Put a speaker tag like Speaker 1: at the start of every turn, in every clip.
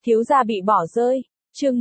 Speaker 1: Thiếu gia bị bỏ rơi. Chương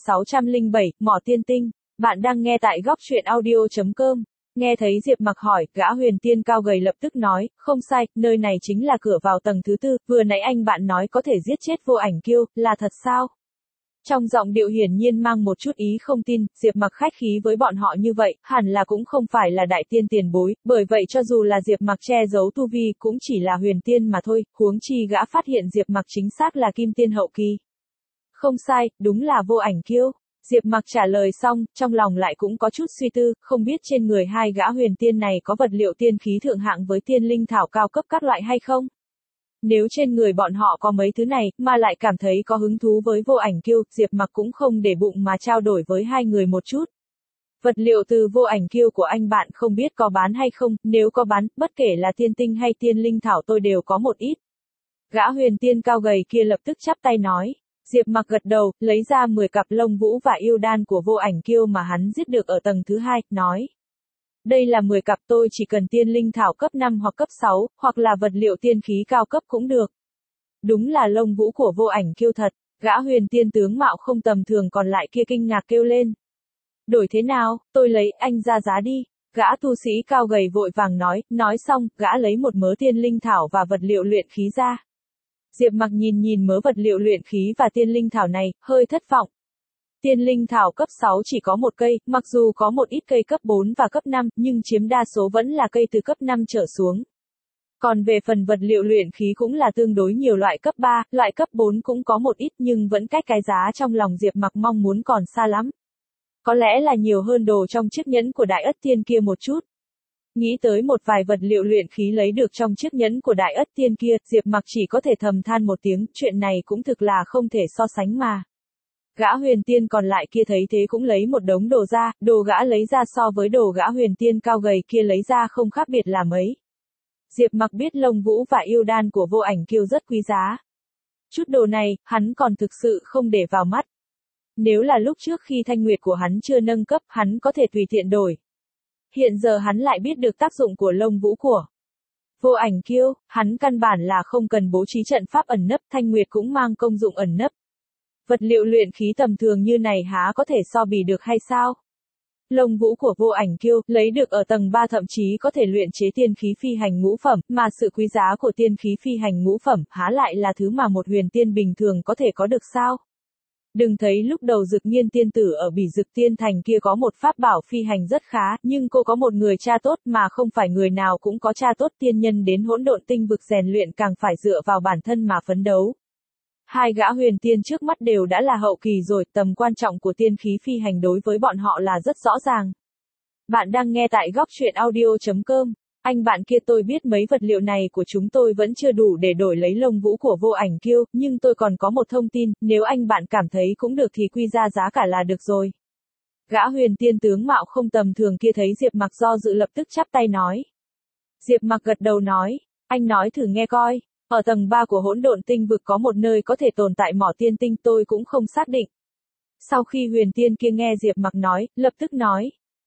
Speaker 1: 1607, Mỏ Tiên Tinh. Bạn đang nghe tại góc truyện audio.com. Nghe thấy Diệp Mặc hỏi, gã huyền tiên cao gầy lập tức nói, không sai, nơi này chính là cửa vào tầng thứ tư, vừa nãy anh bạn nói có thể giết chết Vô Ảnh Kiêu, là thật sao? Trong giọng điệu hiển nhiên mang một chút ý không tin, Diệp Mặc khách khí với bọn họ như vậy, hẳn là cũng không phải là đại tiên tiền bối, bởi vậy cho dù là Diệp Mặc che giấu tu vi cũng chỉ là huyền tiên mà thôi, huống chi gã phát hiện Diệp Mặc chính xác là kim tiên hậu kỳ. Không sai, đúng là Vô Ảnh Kiêu. Diệp Mặc trả lời xong, trong lòng lại cũng có chút suy tư, không biết trên người hai gã huyền tiên này có vật liệu tiên khí thượng hạng với tiên linh thảo cao cấp các loại hay không? Nếu trên người bọn họ có mấy thứ này, mà lại cảm thấy có hứng thú với Vô Ảnh Kiêu, Diệp Mặc cũng không để bụng mà trao đổi với hai người một chút. Vật liệu từ Vô Ảnh Kiêu của anh bạn không biết có bán hay không, nếu có bán, bất kể là tiên tinh hay tiên linh thảo tôi đều có một ít. Gã huyền tiên cao gầy kia lập tức chắp tay nói. Diệp Mặc gật đầu, lấy ra 10 cặp lông vũ và yêu đan của Vô Ảnh Kiêu mà hắn giết được ở tầng thứ 2, nói. Đây là 10 cặp, tôi chỉ cần tiên linh thảo cấp 5 hoặc cấp 6, hoặc là vật liệu tiên khí cao cấp cũng được. Đúng là lông vũ của Vô Ảnh Kiêu thật, gã huyền tiên tướng mạo không tầm thường còn lại kia kinh ngạc kêu lên. Đổi thế nào, tôi lấy, anh ra giá đi. Gã tu sĩ cao gầy vội vàng nói xong, gã lấy một mớ tiên linh thảo và vật liệu luyện khí ra. Diệp Mặc nhìn mớ vật liệu luyện khí và tiên linh thảo này, hơi thất vọng. Tiên linh thảo cấp 6 chỉ có một cây, mặc dù có một ít cây cấp 4 và cấp 5, nhưng chiếm đa số vẫn là cây từ cấp 5 trở xuống. Còn về phần vật liệu luyện khí cũng là tương đối nhiều loại cấp 3, loại cấp 4 cũng có một ít nhưng vẫn cách cái giá trong lòng Diệp Mặc mong muốn còn xa lắm. Có lẽ là nhiều hơn đồ trong chiếc nhẫn của Đại Ất Tiên kia một chút. Nghĩ tới một vài vật liệu luyện khí lấy được trong chiếc nhẫn của Đại Ất Tiên kia, Diệp Mặc chỉ có thể thầm than một tiếng, chuyện này cũng thực là không thể so sánh mà. Gã huyền tiên còn lại kia thấy thế cũng lấy một đống đồ ra, đồ gã lấy ra so với đồ gã huyền tiên cao gầy kia lấy ra không khác biệt là mấy. Diệp Mặc biết lông vũ và yêu đan của Vô Ảnh Kiêu rất quý giá. Chút đồ này, hắn còn thực sự không để vào mắt. Nếu là lúc trước khi thanh nguyệt của hắn chưa nâng cấp, hắn có thể tùy tiện đổi. Hiện giờ hắn lại biết được tác dụng của lông vũ của Vô Ảnh Kiêu, hắn căn bản là không cần bố trí trận pháp ẩn nấp, thanh nguyệt cũng mang công dụng ẩn nấp. Vật liệu luyện khí tầm thường như này há có thể so bì được hay sao? Lông vũ của Vô Ảnh Kiêu, lấy được ở tầng 3 thậm chí có thể luyện chế tiên khí phi hành ngũ phẩm, mà sự quý giá của tiên khí phi hành ngũ phẩm, há lại là thứ mà một huyền tiên bình thường có thể có được sao? Đừng thấy lúc đầu Dực Nhiên tiên tử ở Bỉ Dực Tiên Thành kia có một pháp bảo phi hành rất khá, nhưng cô có một người cha tốt mà không phải người nào cũng có cha tốt, tiên nhân đến hỗn độn tinh vực rèn luyện càng phải dựa vào bản thân mà phấn đấu. Hai gã huyền tiên trước mắt đều đã là hậu kỳ rồi, tầm quan trọng của tiên khí phi hành đối với bọn họ là rất rõ ràng. Bạn đang nghe tại góc truyện audio.com. Anh bạn kia, tôi biết mấy vật liệu này của chúng tôi vẫn chưa đủ để đổi lấy lông vũ của Vô Ảnh Kiêu, nhưng tôi còn có một thông tin, nếu anh bạn cảm thấy cũng được thì quy ra giá cả là được rồi. Gã huyền tiên tướng mạo không tầm thường kia thấy Diệp Mặc do dự lập tức chắp tay nói. Diệp Mặc gật đầu nói, anh nói thử nghe coi, ở tầng 3 của hỗn độn tinh vực có một nơi có thể tồn tại mỏ tiên tinh, tôi cũng không xác định. Sau khi huyền tiên kia nghe Diệp Mặc nói, lập tức nói.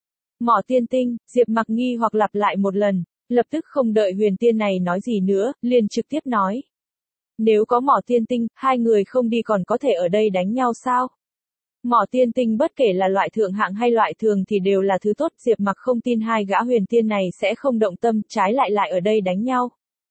Speaker 1: Mỏ tiên tinh, Diệp Mặc nghi hoặc lặp lại một lần, lập tức không đợi huyền tiên này nói gì nữa, liền trực tiếp nói. Nếu có mỏ tiên tinh, hai người không đi còn có thể ở đây đánh nhau sao? Mỏ tiên tinh bất kể là loại thượng hạng hay loại thường thì đều là thứ tốt, Diệp Mặc không tin hai gã huyền tiên này sẽ không động tâm, trái lại ở đây đánh nhau.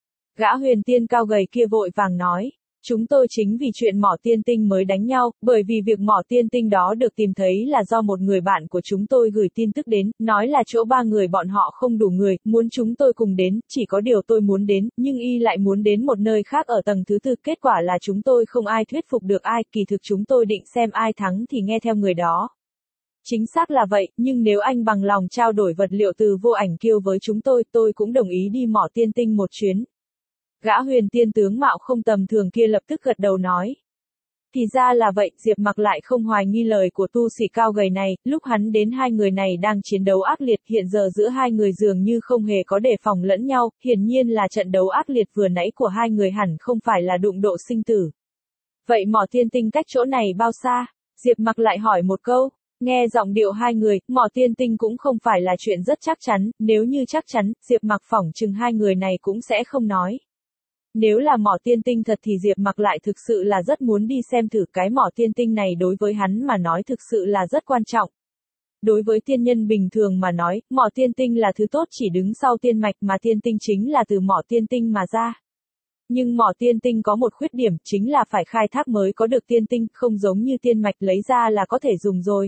Speaker 1: Gã huyền tiên cao gầy kia vội vàng nói. Chúng tôi chính vì chuyện mỏ tiên tinh mới đánh nhau, bởi vì việc mỏ tiên tinh đó được tìm thấy là do một người bạn của chúng tôi gửi tin tức đến, nói là chỗ 3 người bọn họ không đủ người, muốn chúng tôi cùng đến, chỉ có điều tôi muốn đến, nhưng y lại muốn đến một nơi khác ở tầng thứ 4, kết quả là chúng tôi không ai thuyết phục được ai, kỳ thực chúng tôi định xem ai thắng thì nghe theo người đó. Chính xác là vậy, nhưng nếu anh bằng lòng trao đổi vật liệu từ Vô Ảnh Kiêu với chúng tôi cũng đồng ý đi mỏ tiên tinh một chuyến. Gã huyền tiên tướng mạo không tầm thường kia lập tức gật đầu nói. Thì ra là vậy, Diệp Mặc lại không hoài nghi lời của tu sĩ cao gầy này, lúc hắn đến hai người này đang chiến đấu ác liệt, hiện giờ giữa hai người dường như không hề có đề phòng lẫn nhau, hiển nhiên là trận đấu ác liệt vừa nãy của hai người hẳn không phải là đụng độ sinh tử. Vậy mỏ tiên tinh cách chỗ này bao xa? Diệp Mặc lại hỏi một câu. Nghe giọng điệu hai người, mỏ tiên tinh cũng không phải là chuyện rất chắc chắn, nếu như chắc chắn, Diệp Mặc phỏng chừng hai người này cũng sẽ không nói. Nếu là mỏ tiên tinh thật thì Diệp Mặc lại thực sự là rất muốn đi xem thử, cái mỏ tiên tinh này đối với hắn mà nói thực sự là rất quan trọng. Đối với tiên nhân bình thường mà nói, mỏ tiên tinh là thứ tốt chỉ đứng sau tiên mạch, mà tiên tinh chính là từ mỏ tiên tinh mà ra. Nhưng mỏ tiên tinh có một khuyết điểm, chính là phải khai thác mới có được tiên tinh, không giống như tiên mạch lấy ra là có thể dùng rồi.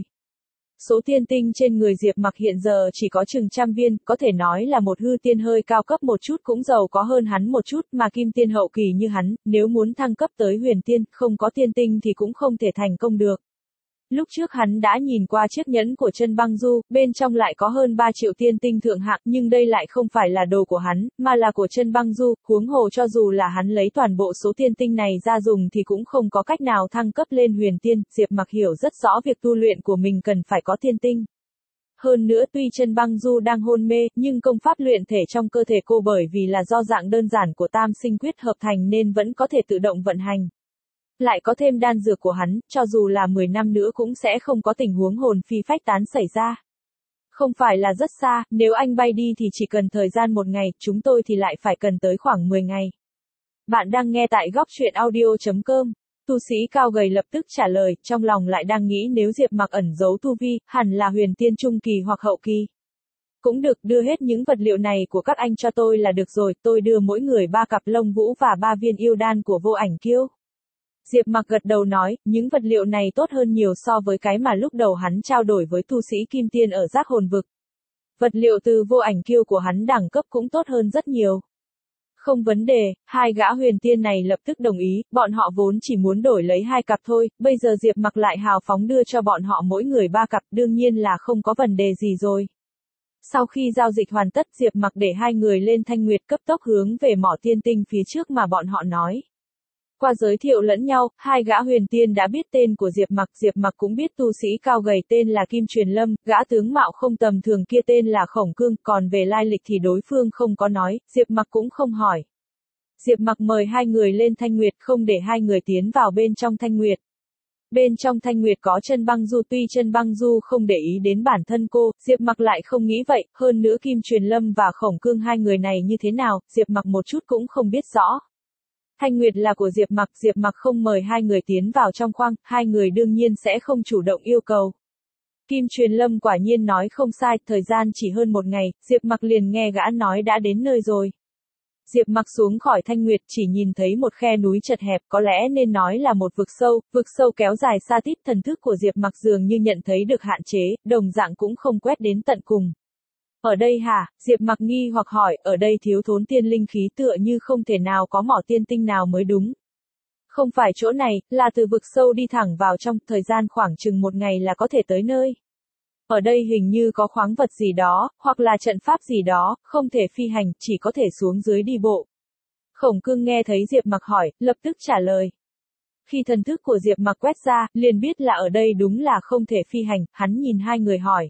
Speaker 1: Số tiên tinh trên người Diệp Mặc hiện giờ chỉ có chừng 100 viên, có thể nói là một hư tiên hơi cao cấp một chút cũng giàu có hơn hắn một chút, mà kim tiên hậu kỳ như hắn, nếu muốn thăng cấp tới huyền tiên, không có tiên tinh thì cũng không thể thành công được. Lúc trước hắn đã nhìn qua chiếc nhẫn của Chân Băng Du, bên trong lại có hơn 3 triệu tiên tinh thượng hạng, nhưng đây lại không phải là đồ của hắn, mà là của Chân Băng Du, huống hồ cho dù là hắn lấy toàn bộ số tiên tinh này ra dùng thì cũng không có cách nào thăng cấp lên huyền tiên, Diệp Mặc hiểu rất rõ việc tu luyện của mình cần phải có tiên tinh. Hơn nữa tuy Chân Băng Du đang hôn mê, nhưng công pháp luyện thể trong cơ thể cô bởi vì là do dạng đơn giản của tam sinh quyết hợp thành nên vẫn có thể tự động vận hành. Lại có thêm đan dược của hắn, cho dù là 10 năm nữa cũng sẽ không có tình huống hồn phi phách tán xảy ra. Không phải là rất xa, nếu anh bay đi thì chỉ cần thời gian 1 ngày, chúng tôi thì lại phải cần tới khoảng 10 ngày. Bạn đang nghe tại góc truyện audio.com. Tu sĩ cao gầy lập tức trả lời, trong lòng lại đang nghĩ nếu Diệp Mặc ẩn giấu tu vi, hẳn là huyền tiên trung kỳ hoặc hậu kỳ. Cũng được, đưa hết những vật liệu này của các anh cho tôi là được rồi, tôi đưa mỗi người 3 cặp lông vũ và 3 viên yêu đan của Vô Ảnh Kiêu. Diệp Mặc gật đầu nói, những vật liệu này tốt hơn nhiều so với cái mà lúc đầu hắn trao đổi với tu sĩ Kim Tiên ở Giác Hồn Vực. Vật liệu từ Vô Ảnh Kiêu của hắn đẳng cấp cũng tốt hơn rất nhiều. Không vấn đề, hai gã huyền tiên này lập tức đồng ý, bọn họ vốn chỉ muốn đổi lấy 2 cặp thôi, bây giờ Diệp Mặc lại hào phóng đưa cho bọn họ mỗi người 3 cặp, đương nhiên là không có vấn đề gì rồi. Sau khi giao dịch hoàn tất, Diệp Mặc để 2 người lên Thanh Nguyệt cấp tốc hướng về mỏ tiên tinh phía trước mà bọn họ nói. Qua giới thiệu lẫn nhau, 2 gã huyền tiên đã biết tên của Diệp Mặc cũng biết tu sĩ cao gầy tên là Kim Truyền Lâm, gã tướng mạo không tầm thường kia tên là Khổng Cương, còn về lai lịch thì đối phương không có nói, Diệp Mặc cũng không hỏi. Diệp Mặc mời 2 người lên Thanh Nguyệt, không để 2 người tiến vào bên trong Thanh Nguyệt. Bên trong Thanh Nguyệt có Chân Băng Du, tuy Chân Băng Du không để ý đến bản thân cô, Diệp Mặc lại không nghĩ vậy, hơn nữa Kim Truyền Lâm và Khổng Cương 2 người này như thế nào, Diệp Mặc một chút cũng không biết rõ. Thanh Nguyệt là của Diệp Mặc không mời 2 người tiến vào trong khoang, 2 người đương nhiên sẽ không chủ động yêu cầu. Kim Truyền Lâm quả nhiên nói không sai, thời gian chỉ hơn 1 ngày, Diệp Mặc liền nghe gã nói đã đến nơi rồi. Diệp Mặc xuống khỏi Thanh Nguyệt chỉ nhìn thấy một khe núi chật hẹp, có lẽ nên nói là một vực sâu kéo dài xa tít, thần thức của Diệp Mặc dường như nhận thấy được hạn chế, đồng dạng cũng không quét đến tận cùng. Ở đây hả? Diệp Mặc nghi hoặc hỏi, ở đây thiếu thốn tiên linh khí tựa như không thể nào có mỏ tiên tinh nào mới đúng. Không phải chỗ này, là từ vực sâu đi thẳng vào trong, thời gian khoảng chừng 1 ngày là có thể tới nơi. Ở đây hình như có khoáng vật gì đó, hoặc là trận pháp gì đó, không thể phi hành, chỉ có thể xuống dưới đi bộ. Khổng Cương nghe thấy Diệp Mặc hỏi, lập tức trả lời. Khi thần thức của Diệp Mặc quét ra, liền biết là ở đây đúng là không thể phi hành, hắn nhìn 2 người hỏi.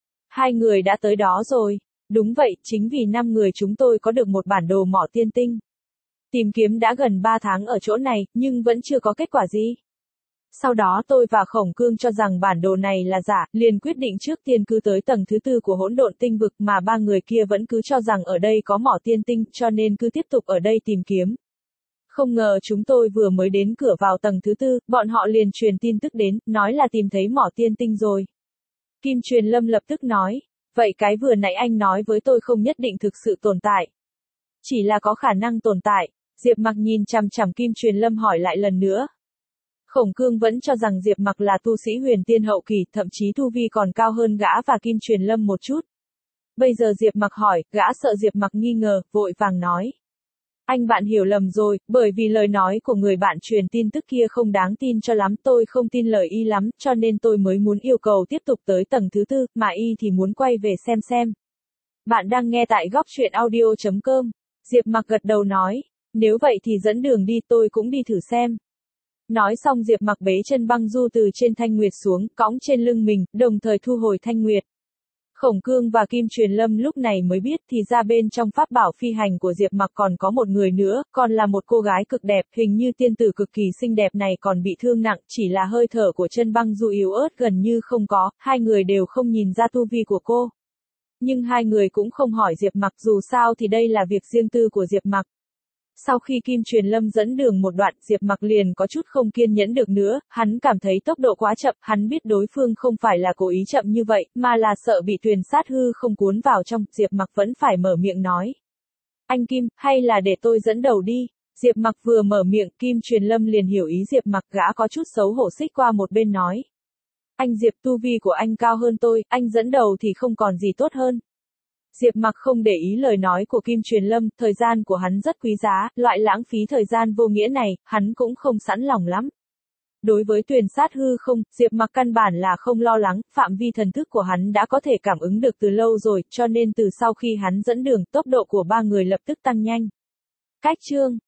Speaker 1: 2 người đã tới đó rồi. Đúng vậy, chính vì 5 người chúng tôi có được một bản đồ mỏ tiên tinh. Tìm kiếm đã gần 3 tháng ở chỗ này, nhưng vẫn chưa có kết quả gì. Sau đó tôi và Khổng Cương cho rằng bản đồ này là giả, liền quyết định trước tiên cứ tới tầng thứ 4 của hỗn độn tinh vực, mà 3 người kia vẫn cứ cho rằng ở đây có mỏ tiên tinh, cho nên cứ tiếp tục ở đây tìm kiếm. Không ngờ chúng tôi vừa mới đến cửa vào tầng thứ 4, bọn họ liền truyền tin tức đến, nói là tìm thấy mỏ tiên tinh rồi. Kim Truyền Lâm lập tức nói, vậy cái vừa nãy anh nói với tôi không nhất định thực sự tồn tại. Chỉ là có khả năng tồn tại. Diệp Mặc nhìn chằm chằm Kim Truyền Lâm hỏi lại lần nữa. Khổng Cương vẫn cho rằng Diệp Mặc là tu sĩ huyền tiên hậu kỳ, thậm chí tu vi còn cao hơn gã và Kim Truyền Lâm một chút. Bây giờ Diệp Mặc hỏi, gã sợ Diệp Mặc nghi ngờ, vội vàng nói. Anh bạn hiểu lầm rồi, bởi vì lời nói của người bạn truyền tin tức kia không đáng tin cho lắm, tôi không tin lời y lắm, cho nên tôi mới muốn yêu cầu tiếp tục tới tầng thứ 4, mà y thì muốn quay về xem. Bạn đang nghe tại góc truyện audio.com. Diệp Mặc gật đầu nói, nếu vậy thì dẫn đường đi, tôi cũng đi thử xem. Nói xong Diệp Mặc bế Chân Băng Du từ trên Thanh Nguyệt xuống, cõng trên lưng mình, đồng thời thu hồi Thanh Nguyệt. Khổng Cương và Kim Truyền Lâm lúc này mới biết thì ra bên trong pháp bảo phi hành của Diệp Mặc còn có một người nữa, còn là một cô gái cực đẹp, hình như tiên tử cực kỳ xinh đẹp này còn bị thương nặng, chỉ là hơi thở của Chân Băng Du yếu ớt gần như không có, 2 người đều không nhìn ra tu vi của cô. Nhưng 2 người cũng không hỏi Diệp Mặc, dù sao thì đây là việc riêng tư của Diệp Mặc. Sau khi Kim Truyền Lâm dẫn đường một đoạn, Diệp Mặc liền có chút không kiên nhẫn được nữa, hắn cảm thấy tốc độ quá chậm, hắn biết đối phương không phải là cố ý chậm như vậy, mà là sợ bị tuyền sát hư không cuốn vào trong, Diệp Mặc vẫn phải mở miệng nói. Anh Kim, hay là để tôi dẫn đầu đi. Diệp Mặc vừa mở miệng, Kim Truyền Lâm liền hiểu ý Diệp Mặc, gã có chút xấu hổ xích qua một bên nói. Anh Diệp, tu vi của anh cao hơn tôi, anh dẫn đầu thì không còn gì tốt hơn. Diệp Mặc không để ý lời nói của Kim Truyền Lâm, thời gian của hắn rất quý giá, loại lãng phí thời gian vô nghĩa này, hắn cũng không sẵn lòng lắm. Đối với tuyền sát hư không, Diệp Mặc căn bản là không lo lắng, phạm vi thần thức của hắn đã có thể cảm ứng được từ lâu rồi, cho nên từ sau khi hắn dẫn đường, tốc độ của ba người lập tức tăng nhanh. Cách chương